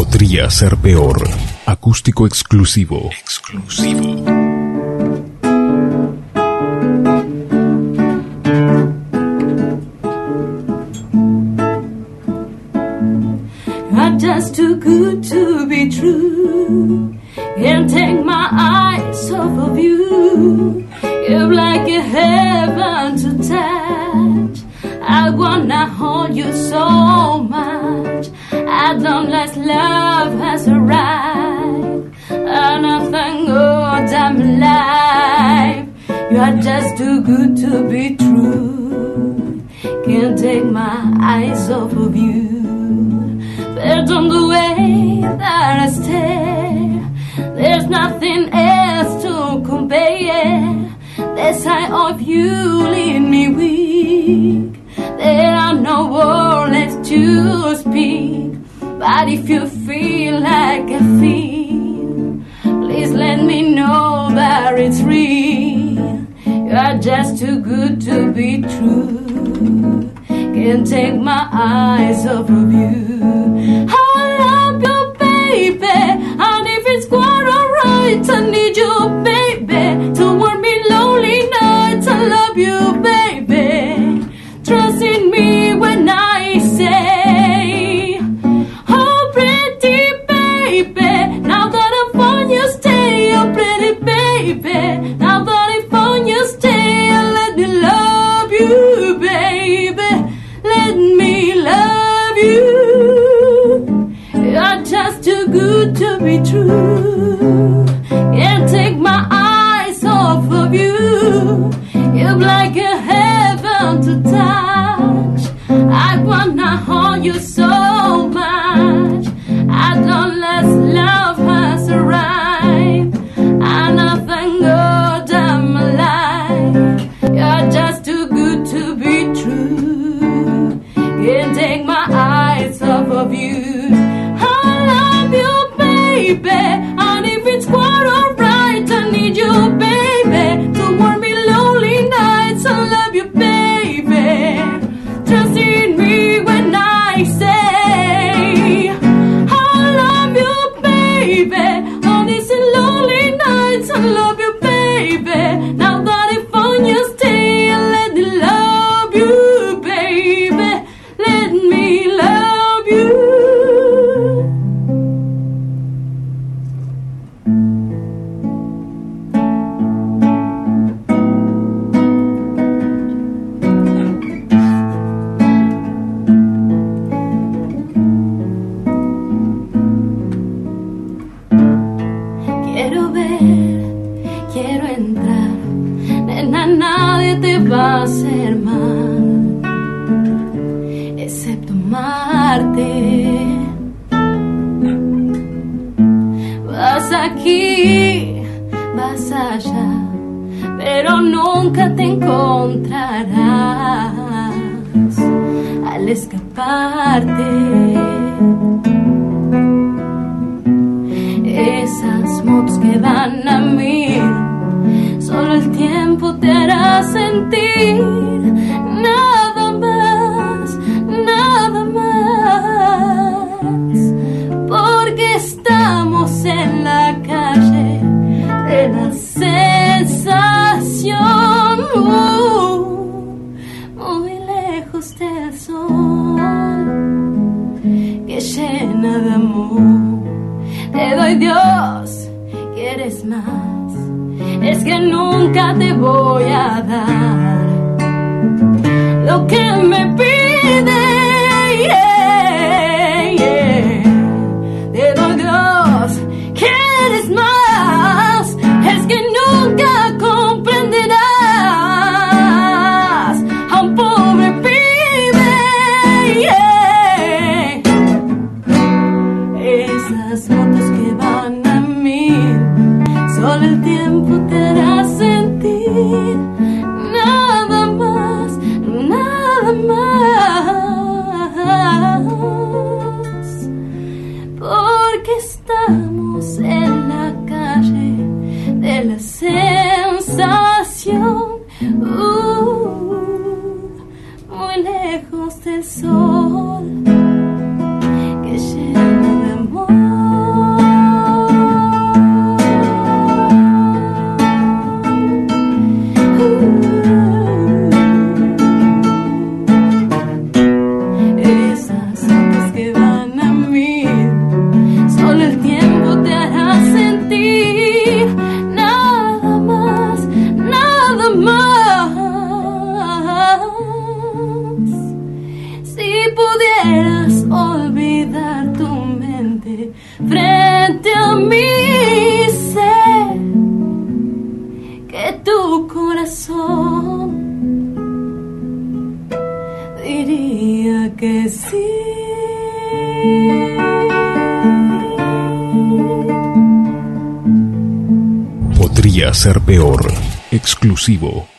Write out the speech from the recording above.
Podría ser peor. Acústico exclusivo. You're just too good to be true. Can't take my eyes off of you. You're like a heaven to touch. I wanna hold you so much. At long last love has arrived, and I thank God I'm alive. You are just too good to be true. Can't take my eyes off of you. But on the way that I stare, there's nothing else to compare. The sight of you leave me weak. There are no words left to speak. But if you feel like I feel, please let me know that it's real. You are just too good to be true. Can't take my eyes off of you. I love you, baby, and if it's quite alright, I need you, baby, to warm me lonely nights. I love you, baby. Trust in me when I say, oh, pretty baby, now that I found you, stay, oh, pretty baby, now that I found you, stay, let me love you, baby, let me love you. You're just too good to be true. Can't take my eyes off of you. You're like a heaven to touch. I wanna hold you so much. At long last love has arrived, and I thank God I'm alive. You're just too good to be true. Can't take my eyes off of you. I love you, baby, and if it's quite alright, I need you, baby, to warm me lonely nights. I love you, baby. Trust in me when I say, I love you, baby. On these lonely nights, I love you, baby. Now that I found you, stay, let me love you, baby. Let me love you. Quiero ver, quiero entrar, nena, nadie te va a hacer mal, excepto amarte. Vas aquí, vas allá, pero nunca te encontrarás al escaparte. Esas motos que van a mí, solo el tiempo te hará sentir. Nada más, nada más. Porque estamos en la calle de la sensación, muy lejos del sol que llena de amor. Te doy Dios, quieres más, es que nunca te voy a dar lo que me pide, yeah, yeah. Te doy Dios, quieres más, es que nunca comprenderás a un pobre pibe, yeah. Esas motos que van a mí, solo el tiempo te hará sentir. Nada más, nada más. Porque estamos en la calle de la sensación, muy lejos del sol que llena de amor. diría que sí. Podría ser peor. Exclusivo.